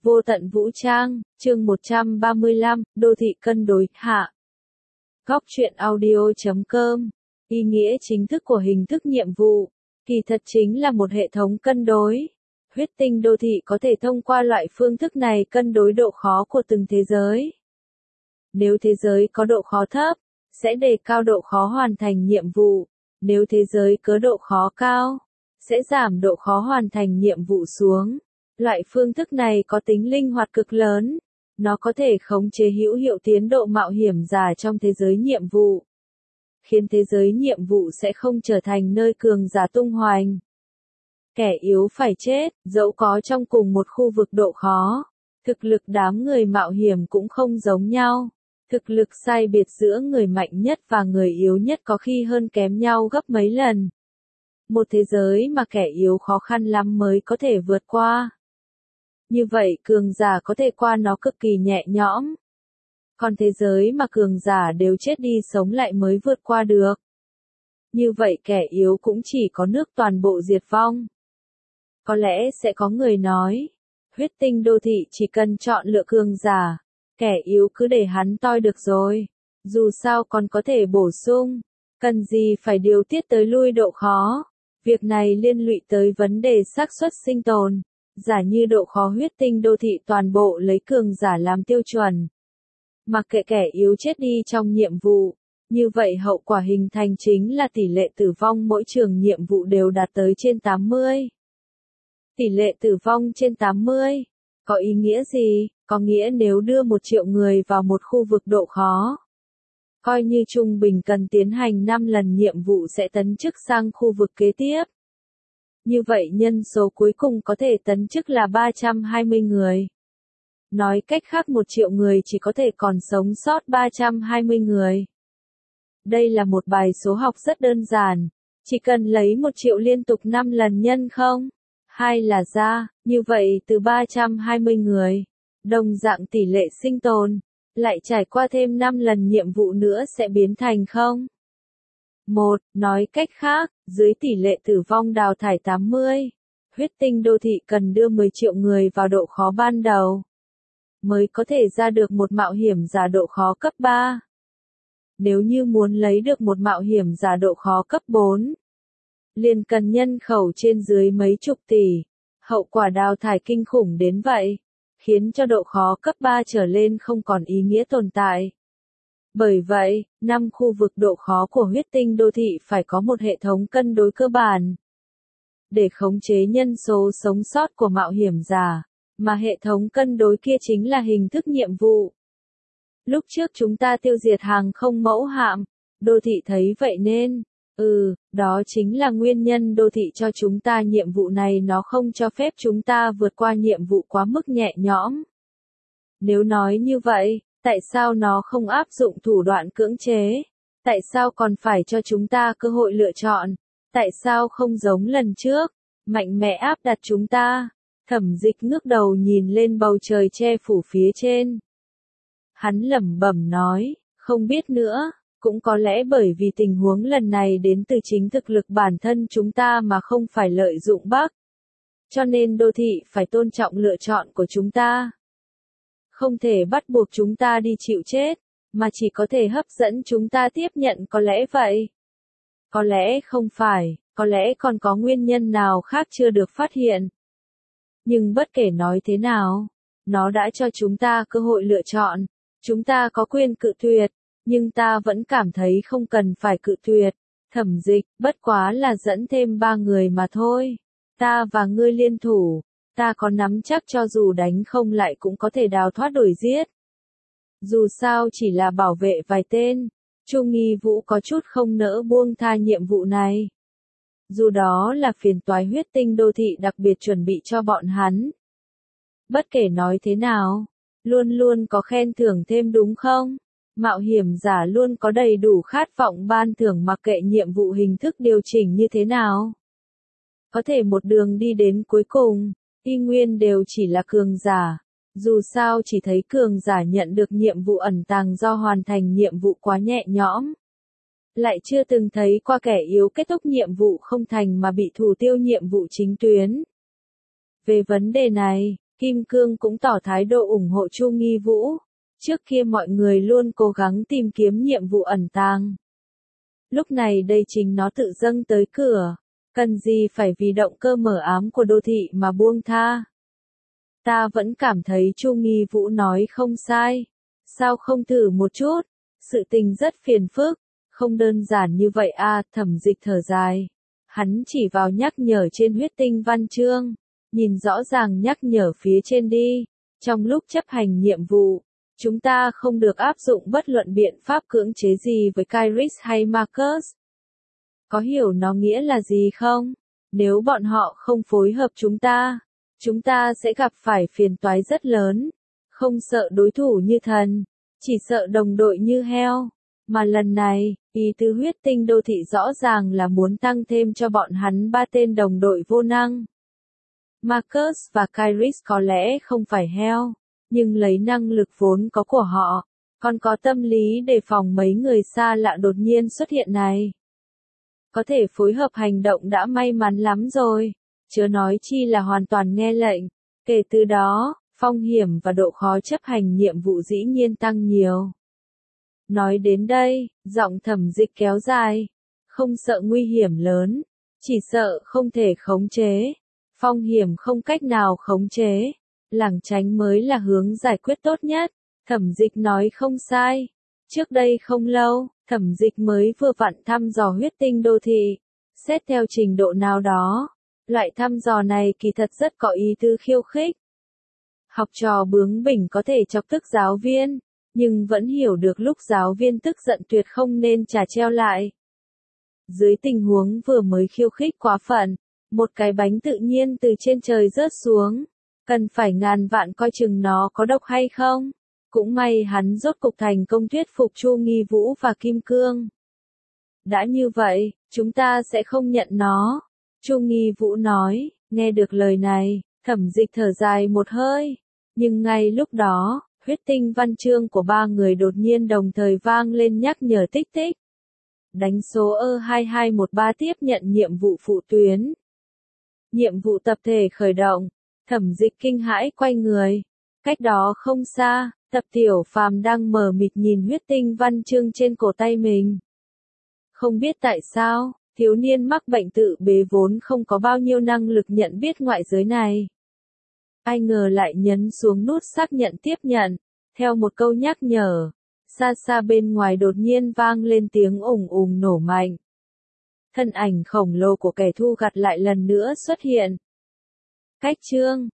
Vô tận vũ trang, chương 135, đô thị cân đối, hạ. Góc truyện audio.com. Ý nghĩa chính thức của hình thức nhiệm vụ, kỳ thật chính là một hệ thống cân đối. Huyết tinh đô thị có thể thông qua loại phương thức này cân đối độ khó của từng thế giới. Nếu thế giới có độ khó thấp, sẽ đề cao độ khó hoàn thành nhiệm vụ. Nếu thế giới có độ khó cao, sẽ giảm độ khó hoàn thành nhiệm vụ xuống. Loại phương thức này có tính linh hoạt cực lớn. Nó có thể khống chế hữu hiệu tiến độ mạo hiểm giả trong thế giới nhiệm vụ, khiến thế giới nhiệm vụ sẽ không trở thành nơi cường giả tung hoành. Kẻ yếu phải chết, dẫu có trong cùng một khu vực độ khó. Thực lực đám người mạo hiểm cũng không giống nhau. Thực lực sai biệt giữa người mạnh nhất và người yếu nhất có khi hơn kém nhau gấp mấy lần. Một thế giới mà kẻ yếu khó khăn lắm mới có thể vượt qua. Như vậy cường giả có thể qua nó cực kỳ nhẹ nhõm. Còn thế giới mà cường giả đều chết đi sống lại mới vượt qua được. Như vậy kẻ yếu cũng chỉ có nước toàn bộ diệt vong. Có lẽ sẽ có người nói, huyết tinh đô thị chỉ cần chọn lựa cường giả, kẻ yếu cứ để hắn toi được rồi. Dù sao còn có thể bổ sung, cần gì phải điều tiết tới lui độ khó. Việc này liên lụy tới vấn đề xác suất sinh tồn. Giả như độ khó huyết tinh đô thị toàn bộ lấy cường giả làm tiêu chuẩn. Mặc kệ kẻ yếu chết đi trong nhiệm vụ, như vậy hậu quả hình thành chính là tỷ lệ tử vong mỗi trường nhiệm vụ đều đạt tới trên 80. Tỷ lệ tử vong trên 80, có ý nghĩa gì? Có nghĩa nếu đưa 1 triệu người vào một khu vực độ khó, coi như trung bình cần tiến hành 5 lần nhiệm vụ sẽ tấn chức sang khu vực kế tiếp. Như vậy nhân số cuối cùng có thể tấn chức là 320 người. Nói cách khác 1 triệu người chỉ có thể còn sống sót 320 người. Đây là một bài số học rất đơn giản. Chỉ cần lấy 1 triệu liên tục 5 lần nhân không, 2 là ra, như vậy từ 320 người, đồng dạng tỷ lệ sinh tồn, lại trải qua thêm 5 lần nhiệm vụ nữa sẽ biến thành không. 1. Nói cách khác, dưới tỷ lệ tử vong đào thải 80, huyết tinh đô thị cần đưa 10 triệu người vào độ khó ban đầu, mới có thể ra được một mạo hiểm giả độ khó cấp 3. Nếu như muốn lấy được một mạo hiểm giả độ khó cấp 4, liền cần nhân khẩu trên dưới mấy chục tỷ. Hậu quả đào thải kinh khủng đến vậy, khiến cho độ khó cấp 3 trở lên không còn ý nghĩa tồn tại. Bởi vậy, 5 khu vực độ khó của huyết tinh đô thị phải có một hệ thống cân đối cơ bản để khống chế nhân số sống sót của mạo hiểm giả, mà hệ thống cân đối kia chính là hình thức nhiệm vụ. Lúc trước chúng ta tiêu diệt hàng không mẫu hạm, đô thị thấy vậy nên, đó chính là nguyên nhân đô thị cho chúng ta nhiệm vụ này, nó không cho phép chúng ta vượt qua nhiệm vụ quá mức nhẹ nhõm. Nếu nói như vậy, tại sao nó không áp dụng thủ đoạn cưỡng chế? Tại sao còn phải cho chúng ta cơ hội lựa chọn? Tại sao không giống lần trước, mạnh mẽ áp đặt chúng ta? Thẩm Dịch ngước đầu nhìn lên bầu trời che phủ phía trên. Hắn lẩm bẩm nói, không biết nữa, cũng có lẽ bởi vì tình huống lần này đến từ chính thực lực bản thân chúng ta mà không phải lợi dụng Bắc. Cho nên đô thị phải tôn trọng lựa chọn của chúng ta. Không thể bắt buộc chúng ta đi chịu chết, mà chỉ có thể hấp dẫn chúng ta tiếp nhận, có lẽ vậy. Có lẽ không phải, có lẽ còn có nguyên nhân nào khác chưa được phát hiện. Nhưng bất kể nói thế nào, nó đã cho chúng ta cơ hội lựa chọn. Chúng ta có quyền cự tuyệt, nhưng ta vẫn cảm thấy không cần phải cự tuyệt. Thẩm Dịch, bất quá là dẫn thêm 3 người mà thôi. Ta và ngươi liên thủ, ta có nắm chắc cho dù đánh không lại cũng có thể đào thoát đuổi giết. Dù sao chỉ là bảo vệ vài tên, Chu Nghi Vũ có chút không nỡ buông tha nhiệm vụ này. Dù đó là phiền toái huyết tinh đô thị đặc biệt chuẩn bị cho bọn hắn. Bất kể nói thế nào, luôn luôn có khen thưởng thêm đúng không? Mạo hiểm giả luôn có đầy đủ khát vọng ban thưởng mặc kệ nhiệm vụ hình thức điều chỉnh như thế nào. Có thể một đường đi đến cuối cùng, y nguyên đều chỉ là cường giả. Dù sao chỉ thấy cường giả nhận được nhiệm vụ ẩn tàng do hoàn thành nhiệm vụ quá nhẹ nhõm. Lại chưa từng thấy qua kẻ yếu kết thúc nhiệm vụ không thành mà bị thủ tiêu nhiệm vụ chính tuyến. Về vấn đề này, Kim Cương cũng tỏ thái độ ủng hộ Chu Nghi Vũ. Trước kia mọi người luôn cố gắng tìm kiếm nhiệm vụ ẩn tàng. Lúc này đây chính nó tự dâng tới cửa. Cần gì phải vì động cơ mờ ám của đô thị mà buông tha. Ta vẫn cảm thấy Chu Nghi Vũ nói không sai. Sao không thử một chút? Sự tình rất phiền phức. Không đơn giản như vậy à, Thẩm Dịch thở dài. Hắn chỉ vào nhắc nhở trên huyết tinh văn chương. Nhìn rõ ràng nhắc nhở phía trên đi. Trong lúc chấp hành nhiệm vụ, chúng ta không được áp dụng bất luận biện pháp cưỡng chế gì với Kairis hay Marcus. Có hiểu nó nghĩa là gì không? Nếu bọn họ không phối hợp chúng ta sẽ gặp phải phiền toái rất lớn. Không sợ đối thủ như thần, chỉ sợ đồng đội như heo. Mà lần này, ý tứ huyết tinh đô thị rõ ràng là muốn tăng thêm cho bọn hắn 3 tên đồng đội vô năng. Marcus và Kairis có lẽ không phải heo, nhưng lấy năng lực vốn có của họ, còn có tâm lý đề phòng mấy người xa lạ đột nhiên xuất hiện này. Có thể phối hợp hành động đã may mắn lắm rồi, chớ nói chi là hoàn toàn nghe lệnh. Kể từ đó, phong hiểm và độ khó chấp hành nhiệm vụ dĩ nhiên tăng nhiều. Nói đến đây, giọng Thẩm Dịch kéo dài, không sợ nguy hiểm lớn, chỉ sợ không thể khống chế. Phong hiểm không cách nào khống chế, lảng tránh mới là hướng giải quyết tốt nhất. Thẩm Dịch nói không sai. Trước đây không lâu, Thẩm Dịch mới vừa vặn thăm dò huyết tinh đô thị. Xét theo trình độ nào đó, loại thăm dò này kỳ thật rất có ý tứ khiêu khích. Học trò bướng bỉnh có thể chọc tức giáo viên, nhưng vẫn hiểu được lúc giáo viên tức giận tuyệt không nên trả treo lại. Dưới tình huống vừa mới khiêu khích quá phận, một cái bánh tự nhiên từ trên trời rớt xuống, cần phải ngàn vạn coi chừng nó có độc hay không. Cũng may hắn rốt cục thành công thuyết phục Chu Nghi Vũ và Kim Cương. Đã như vậy, chúng ta sẽ không nhận nó. Chu Nghi Vũ nói, nghe được lời này, Thẩm Dịch thở dài một hơi. Nhưng ngay lúc đó, huyết tinh văn chương của 3 người đột nhiên đồng thời vang lên nhắc nhở tích tích. Đánh số E2213 tiếp nhận nhiệm vụ phụ tuyến. Nhiệm vụ tập thể khởi động. Thẩm Dịch kinh hãi quay người. Cách đó không xa, Tập Tiểu Phàm đang mờ mịt nhìn huyết tinh văn chương trên cổ tay mình. Không biết tại sao, thiếu niên mắc bệnh tự bế vốn không có bao nhiêu năng lực nhận biết ngoại giới này. Ai ngờ lại nhấn xuống nút xác nhận tiếp nhận, theo một câu nhắc nhở. Xa xa bên ngoài đột nhiên vang lên tiếng ùng ùng nổ mạnh. Thân ảnh khổng lồ của kẻ thu gặt lại lần nữa xuất hiện. Cách chương